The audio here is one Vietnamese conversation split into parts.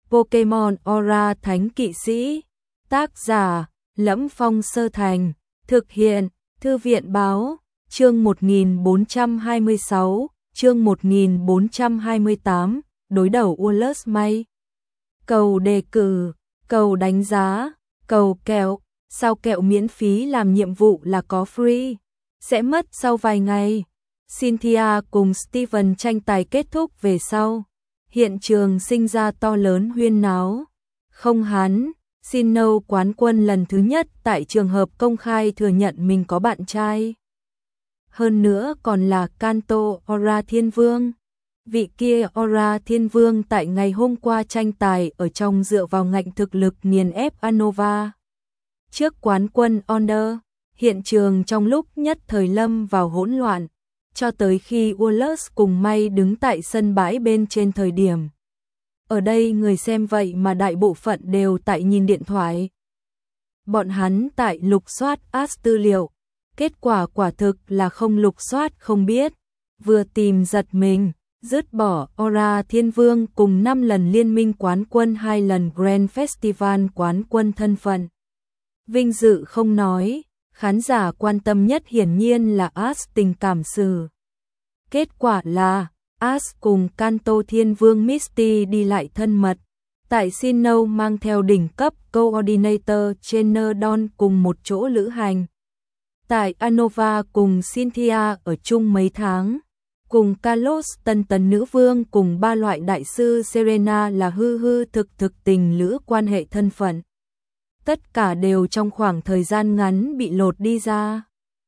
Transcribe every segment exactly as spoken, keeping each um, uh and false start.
Pokemon Aura Thánh Kỵ Sĩ. Tác giả: Lẫm Phong Sơ Thành. Thực hiện: Thư viện Báo. Chương một nghìn bốn trăm hai mươi sáu, chương một nghìn bốn trăm hai mươi tám, đối đầu Wallace May. Cầu đề cử, cầu đánh giá, cầu kẹo, sao kẹo miễn phí làm nhiệm vụ là có free, sẽ mất sau vài ngày. Cynthia cùng Steven tranh tài kết thúc về sau. Hiện trường sinh ra to lớn huyên náo. Không hắn, Sinnoh quán quân lần thứ nhất tại trường hợp công khai thừa nhận mình có bạn trai. Hơn nữa còn là Kanto Aura Thiên Vương. Vị kia Aura Thiên Vương tại ngày hôm qua tranh tài ở trong dựa vào ngạnh thực lực nghiền ép Unova. Trước quán quân Onder, hiện trường trong lúc nhất thời lâm vào hỗn loạn, cho tới khi Wallace cùng May đứng tại sân bãi bên trên thời điểm. Ở đây người xem vậy mà đại bộ phận đều tại nhìn điện thoại. Bọn hắn tại lục soát as tư liệu, kết quả quả thực là không lục soát không biết, vừa tìm giật mình, dứt bỏ Aura Thiên Vương cùng năm lần liên minh quán quân, hai lần Grand Festival quán quân thân phận. Vinh dự không nói, khán giả quan tâm nhất hiển nhiên là as tình cảm sự. Kết quả là as cùng Kanto Thiên Vương Misty đi lại thân mật, tại Sinnoh mang theo đỉnh cấp Coordinator Chenerdon cùng một chỗ lữ hành. Tại Unova cùng Cynthia ở chung mấy tháng, cùng Carlos Tân Tấn Nữ Vương cùng ba loại đại sư Serena là hư hư thực thực tình lữ quan hệ thân phận. Tất cả đều trong khoảng thời gian ngắn bị lột đi ra.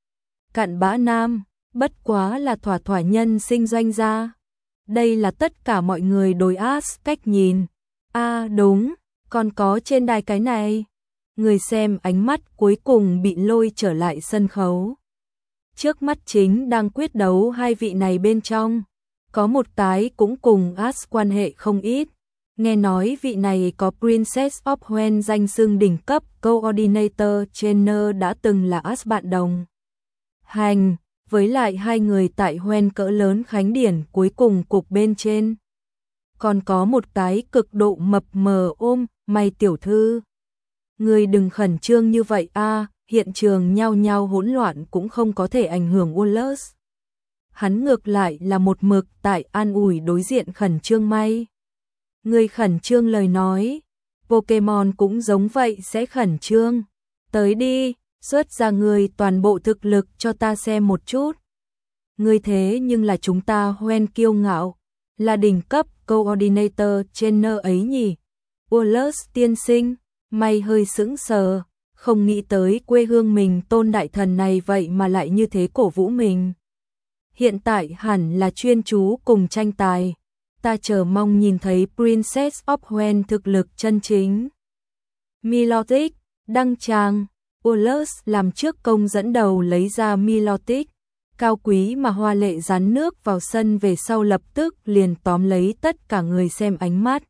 Cặn bã nam, bất quá là thỏa thỏa nhân sinh doanh gia. Đây là tất cả mọi người đối as cách nhìn. À đúng, còn có trên đài cái này. Người xem ánh mắt cuối cùng bị lôi trở lại sân khấu. Trước mắt chính đang quyết đấu hai vị này bên trong. Có một cái cũng cùng as quan hệ không ít. Nghe nói vị này có Princess of Hoenn danh xưng đỉnh cấp Coordinator Trainer đã từng là as bạn đồng hành, với lại hai người tại Hoenn cỡ lớn khánh điển cuối cùng cục bên trên. Còn có một cái cực độ mập mờ ôm, May tiểu thư. Người đừng khẩn trương như vậy a, hiện trường nhao nhao hỗn loạn cũng không có thể ảnh hưởng Wallace. Hắn ngược lại là một mực tại an ủi đối diện khẩn trương May. Người khẩn trương lời nói, Pokemon cũng giống vậy sẽ khẩn trương. Tới đi, xuất ra người toàn bộ thực lực cho ta xem một chút. Người thế nhưng là chúng ta Hoenn kiêu ngạo, là đỉnh cấp Coordinator Trainer ấy nhỉ. Wallace tiên sinh, May hơi sững sờ, không nghĩ tới quê hương mình tôn đại thần này vậy mà lại như thế cổ vũ mình. Hiện tại hẳn là chuyên chú cùng tranh tài. Ta chờ mong nhìn thấy Princess of Hoenn thực lực chân chính. Milotic, đăng tràng, Wallace làm trước công dẫn đầu lấy ra Milotic, cao quý mà hoa lệ dán nước vào sân về sau lập tức liền tóm lấy tất cả người xem ánh mắt.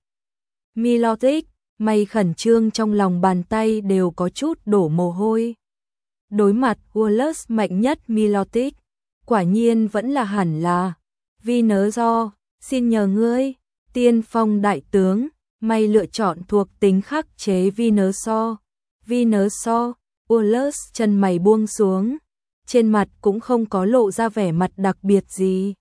Milotic, May khẩn trương trong lòng bàn tay đều có chút đổ mồ hôi. Đối mặt Wallace mạnh nhất Milotic, quả nhiên vẫn là hẳn là Venusaur. Xin nhờ ngươi, tiên phong đại tướng, May lựa chọn thuộc tính khắc chế Venusaur. Venusaur, Wallace chân mày buông xuống, trên mặt cũng không có lộ ra vẻ mặt đặc biệt gì.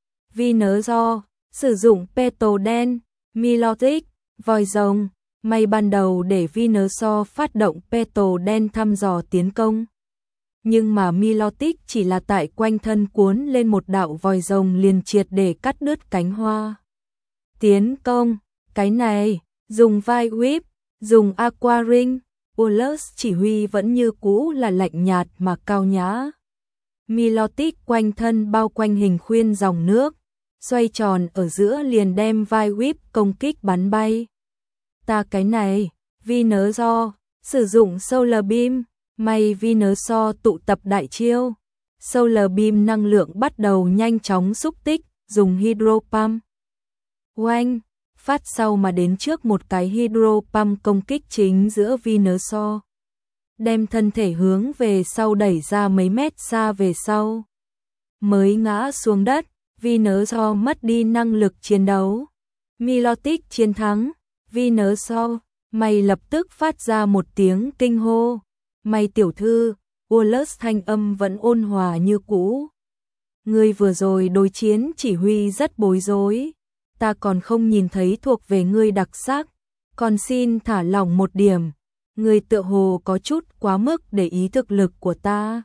Venusaur, sử dụng petal đen, Milotic, voi rồng, May ban đầu để Venusaur phát động petal đen thăm dò tiến công. Nhưng mà Milotic chỉ là tại quanh thân cuốn lên một đạo vòi rồng liền triệt để cắt đứt cánh hoa. Tiến công, cái này, dùng vai whip, dùng aqua ring, Wallace chỉ huy vẫn như cũ là lạnh nhạt mà cao nhã. Milotic quanh thân bao quanh hình khuyên dòng nước, xoay tròn ở giữa liền đem vai whip công kích bắn bay. Ta cái này, Venusaur, sử dụng Solar Beam. May Venusaur tụ tập đại chiêu, Solar Beam năng lượng bắt đầu nhanh chóng xúc tích, dùng Hydro Pump. Oanh, phát sau mà đến trước một cái Hydro Pump công kích chính giữa Venusaur, đem thân thể hướng về sau đẩy ra mấy mét xa về sau. Mới ngã xuống đất, Venusaur mất đi năng lực chiến đấu. Milotic chiến thắng, Venusaur, mày lập tức phát ra một tiếng kinh hô. Mày tiểu thư, Wallace thanh âm vẫn ôn hòa như cũ. Ngươi vừa rồi đối chiến chỉ huy rất bối rối. Ta còn không nhìn thấy thuộc về ngươi đặc sắc. Còn xin thả lỏng một điểm. Ngươi tựa hồ có chút quá mức để ý thực lực của ta.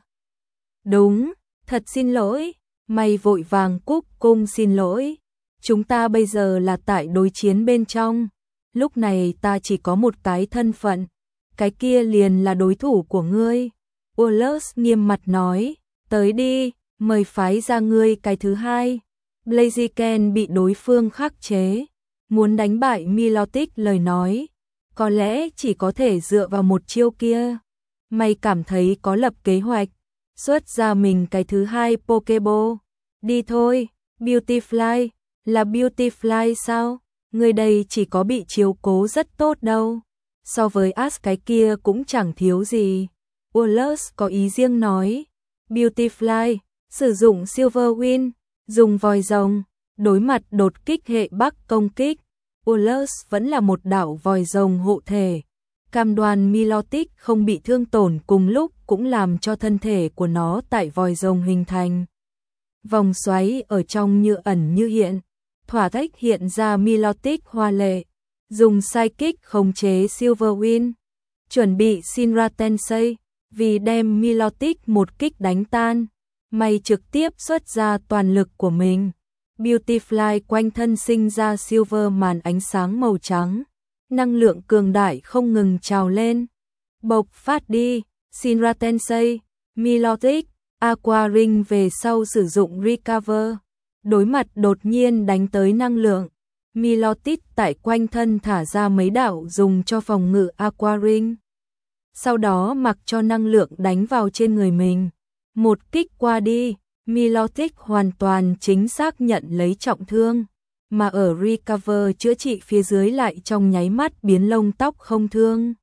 Đúng, thật xin lỗi. Mày vội vàng cúc cung xin lỗi. Chúng ta bây giờ là tại đối chiến bên trong. Lúc này ta chỉ có một cái thân phận. Cái kia liền là đối thủ của ngươi. Wallace nghiêm mặt nói. Tới đi, mời phái ra ngươi cái thứ hai. Blaziken bị đối phương khắc chế. Muốn đánh bại Milotic lời nói. Có lẽ chỉ có thể dựa vào một chiêu kia. Mày cảm thấy có lập kế hoạch. Xuất ra mình cái thứ hai Pokeball. Đi thôi, Beautifly. Là Beautifly sao? Người đây chỉ có bị chiếu cố rất tốt đâu. So với Ash cái kia cũng chẳng thiếu gì. Wallace có ý riêng nói. Beautifly, sử dụng Silver Wind, dùng vòi rồng, đối mặt đột kích hệ bắc công kích. Wallace vẫn là một đạo vòi rồng hộ thể. Cam đoan Milotic không bị thương tổn cùng lúc cũng làm cho thân thể của nó tại vòi rồng hình thành. Vòng xoáy ở trong như ẩn như hiện. Thỏa thích hiện ra Milotic hoa lệ. Dùng Psychic khống chế Silver Wind. Chuẩn bị Shinra Tensei. Vì đem Milotic một kích đánh tan. Mày trực tiếp xuất ra toàn lực của mình. Beautifly quanh thân sinh ra silver màn ánh sáng màu trắng. Năng lượng cường đại không ngừng trào lên. Bộc phát đi, Shinra Tensei, Milotic, Aqua Ring về sau sử dụng Recover. Đối mặt đột nhiên đánh tới năng lượng. Milotic tại quanh thân thả ra mấy đạo dùng cho phòng ngự Aqua Ring. Sau đó mặc cho năng lượng đánh vào trên người mình. Một kích qua đi, Milotic hoàn toàn chính xác nhận lấy trọng thương. Mà ở Recover chữa trị phía dưới lại trong nháy mắt biến lông tóc không thương.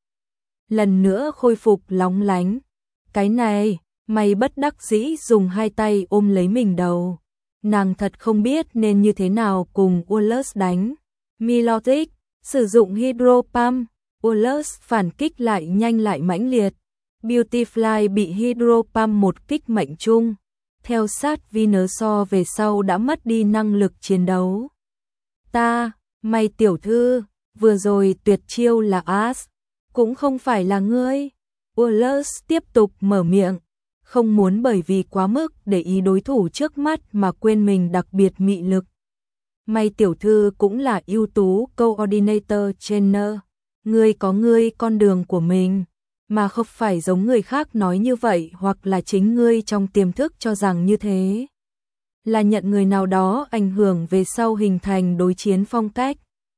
Lần nữa khôi phục lóng lánh. Cái này, mày bất đắc dĩ dùng hai tay ôm lấy mình đầu. Nàng thật không biết nên như thế nào cùng Wallace đánh. Milotic, sử dụng Hydro Pump. Wallace phản kích lại nhanh lại mãnh liệt. Beautifly bị Hydro Pump một kích mệnh trung. Theo sát Venusaur về sau đã mất đi năng lực chiến đấu. Ta, mày tiểu thư, vừa rồi tuyệt chiêu là Ash, cũng không phải là ngươi. Wallace tiếp tục mở miệng, không muốn bởi vì quá mức để ý đối thủ trước mắt mà quên mình đặc biệt mị lực. Mày tiểu thư cũng là ưu tú coordinator trainer, ngươi có ngươi con đường của mình, mà không phải giống người khác nói như vậy hoặc là chính ngươi trong tiềm thức cho rằng như thế. Là nhận người nào đó ảnh hưởng về sau hình thành đối chiến phong cách.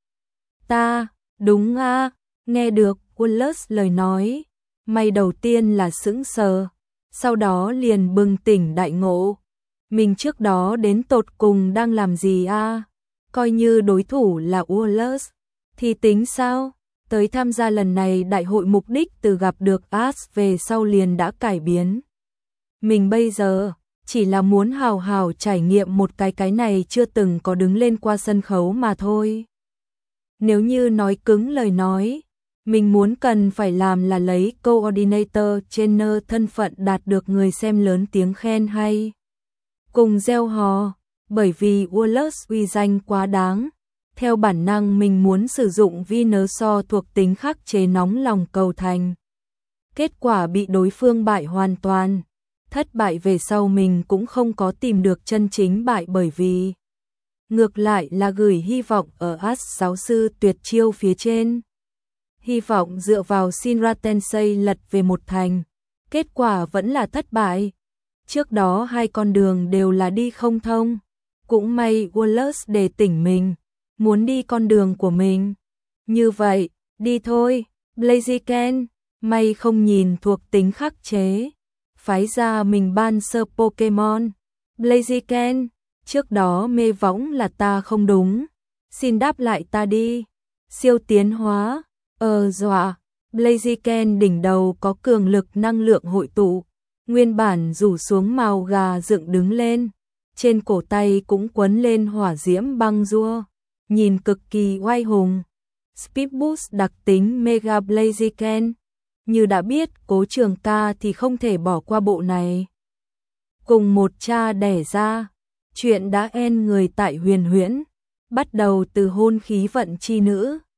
Ta, đúng a, nghe được Wallace lời nói, mày đầu tiên là sững sờ, sau đó liền bừng tỉnh đại ngộ. Mình trước đó đến tột cùng đang làm gì a? Coi như đối thủ là Wallace, thì tính sao? Tới tham gia lần này đại hội mục đích từ gặp được Ash về sau liền đã cải biến. Mình bây giờ chỉ là muốn hào hào trải nghiệm một cái cái này chưa từng có đứng lên qua sân khấu mà thôi. Nếu như nói cứng lời nói, mình muốn cần phải làm là lấy coordinator trainer thân phận đạt được người xem lớn tiếng khen hay. Cùng gieo hò, bởi vì Wallace uy danh quá đáng. Theo bản năng mình muốn sử dụng Venusaur thuộc tính khắc chế nóng lòng cầu thành. Kết quả bị đối phương bại hoàn toàn. Thất bại về sau mình cũng không có tìm được chân chính bại bởi vì ngược lại là gửi hy vọng ở Ash giáo sư tuyệt chiêu phía trên. Hy vọng dựa vào Shinra Tensei lật về một thành. Kết quả vẫn là thất bại. Trước đó hai con đường đều là đi không thông. Cũng may Wallace để tỉnh mình. Muốn đi con đường của mình. Như vậy, đi thôi, Blaziken, mày không nhìn thuộc tính khắc chế. Phái ra mình ban sơ Pokemon. Blaziken, trước đó mê võng là ta không đúng. Xin đáp lại ta đi. Siêu tiến hóa, ờ dọa. Blaziken đỉnh đầu có cường lực năng lượng hội tụ. Nguyên bản rủ xuống màu gà dựng đứng lên. Trên cổ tay cũng quấn lên hỏa diễm băng rua. Nhìn cực kỳ oai hùng. Speed Boost đặc tính Mega Blaziken. Như đã biết Cố Trường Ca thì không thể bỏ qua bộ này. Cùng một cha đẻ ra, chuyện đã en người tại Huyền Huyễn, bắt đầu từ hôn khí vận chi nữ,